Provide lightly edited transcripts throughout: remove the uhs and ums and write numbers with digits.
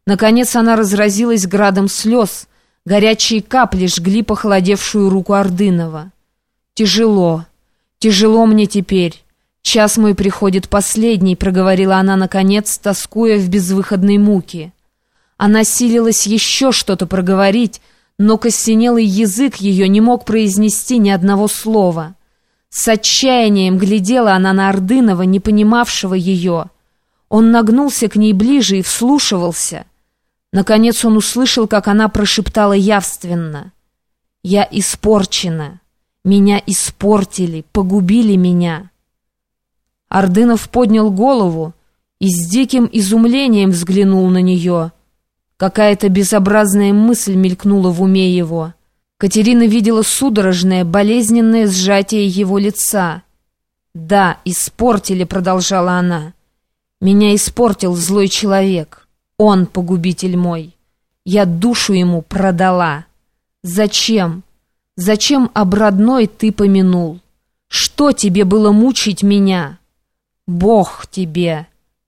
Наконец она разразилась градом слез, горячие капли жгли похолодевшую руку Ордынова. «Тяжело, тяжело мне теперь. Час мой приходит последний», — проговорила она наконец, тоскуя в безвыходной муке. Она силилась еще что-то проговорить, но костенелый язык ее не мог произнести ни одного слова. С отчаянием глядела она на Ордынова, не понимавшего ее. Он нагнулся к ней ближе и вслушивался. Наконец он услышал, как она прошептала явственно: «Я испорчена, меня испортили, погубили меня». Ордынов поднял голову и с диким изумлением взглянул на нее. Какая-то безобразная мысль мелькнула в уме его. Катерина видела судорожное, болезненное сжатие его лица. «Да, испортили», — продолжала она. «Меня испортил злой человек. Он погубитель мой. Я душу ему продала. Зачем? Зачем об родной ты помянул? Что тебе было мучить меня? Бог тебе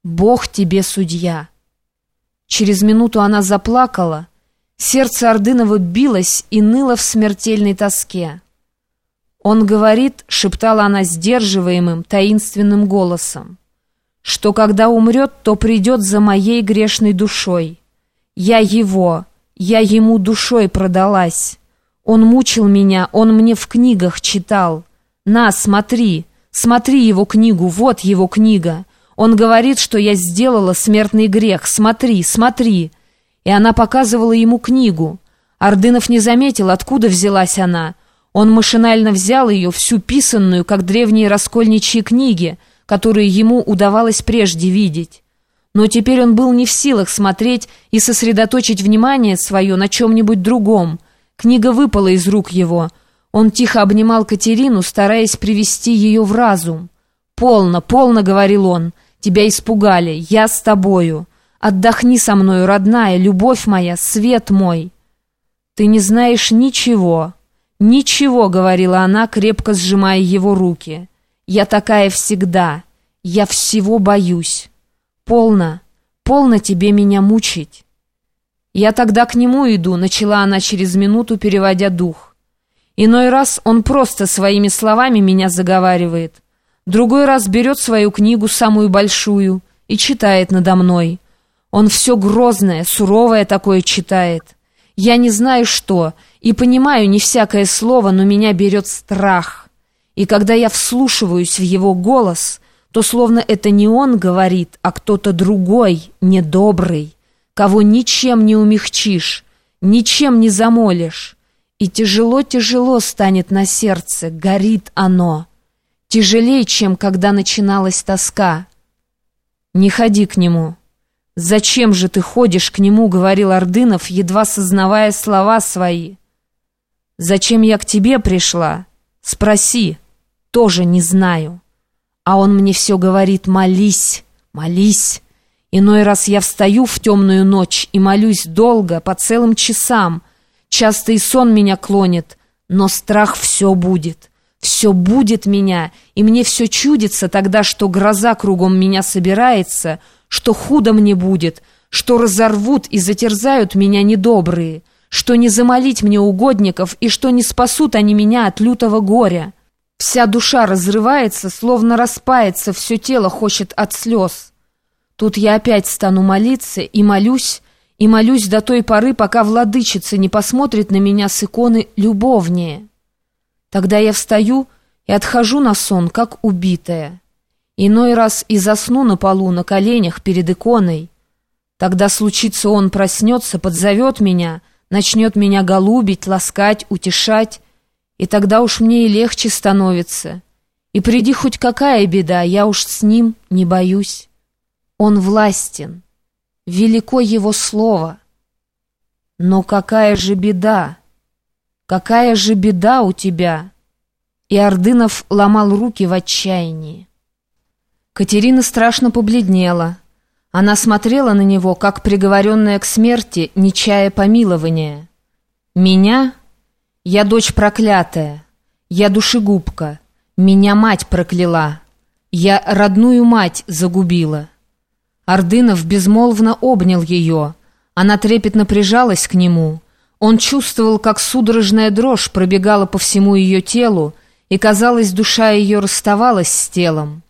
судья». Через минуту она заплакала. Сердце Ордынова билось и ныло в смертельной тоске. «Он говорит, — шептала она сдерживаемым, таинственным голосом, — что когда умрет, то придет за моей грешной душой. Я ему душой продалась. Он мучил меня, он мне в книгах читал. На, смотри, смотри его книгу, вот его книга. Он говорит, что я сделала смертный грех. Смотри, смотри». И она показывала ему книгу. Ордынов не заметил, откуда взялась она. Он машинально взял ее, всю писанную, как древние раскольничьи книги, которые ему удавалось прежде видеть. Но теперь он был не в силах смотреть и сосредоточить внимание свое на чем-нибудь другом. Книга выпала из рук его. Он тихо обнимал Катерину, стараясь привести ее в разум. «Полно, полно», — говорил он, — «тебя испугали, я с тобою. Отдохни со мною, родная, любовь моя, свет мой». «Ты не знаешь ничего, ничего», — говорила она, крепко сжимая его руки. «Я такая всегда, я всего боюсь. Полно, полно тебе меня мучить». «Я тогда к нему иду», — начала она через минуту, переводя дух. «Иной раз он просто своими словами меня заговаривает. Другой раз берет свою книгу, самую большую, и читает надо мной. Он все грозное, суровое такое читает. Я не знаю что, и понимаю не всякое слово, но меня берет страх. И когда я вслушиваюсь в его голос, то словно это не он говорит, а кто-то другой, недобрый, кого ничем не умягчишь, ничем не замолишь. И тяжело-тяжело станет на сердце, горит оно. Тяжелее, чем когда начиналась тоска. Не ходи к нему». «Зачем же ты ходишь к нему?» — говорил Ордынов, едва сознавая слова свои. «Зачем я к тебе пришла? Спроси. Тоже не знаю. А он мне все говорит: молись, молись. Иной раз я встаю в темную ночь и молюсь долго, по целым часам. Часто и сон меня клонит, но страх все будет меня, и мне все чудится тогда, что гроза кругом меня собирается, что худо мне будет, что разорвут и затерзают меня недобрые, что не замолить мне угодников и что не спасут они меня от лютого горя. Вся душа разрывается, словно распается, все тело хочет от слез. Тут я опять стану молиться и молюсь до той поры, пока владычица не посмотрит на меня с иконы любовнее. Тогда я встаю и отхожу на сон, как убитая. Иной раз и засну на полу, на коленях перед иконой. Тогда случится, он проснется, подзовет меня, начнет меня голубить, ласкать, утешать, и тогда уж мне и легче становится. И приди хоть какая беда, я уж с ним не боюсь. Он властен, велико его слово. Но какая же беда у тебя? И Ордынов ломал руки в отчаянии. Катерина страшно побледнела. Она смотрела на него, как приговоренная к смерти, не чая помилования. «Меня? Я дочь проклятая. Я душегубка. Меня мать прокляла. Я родную мать загубила». Ордынов безмолвно обнял ее. Она трепетно прижалась к нему. Он чувствовал, как судорожная дрожь пробегала по всему ее телу, и, казалось, душа ее расставалась с телом.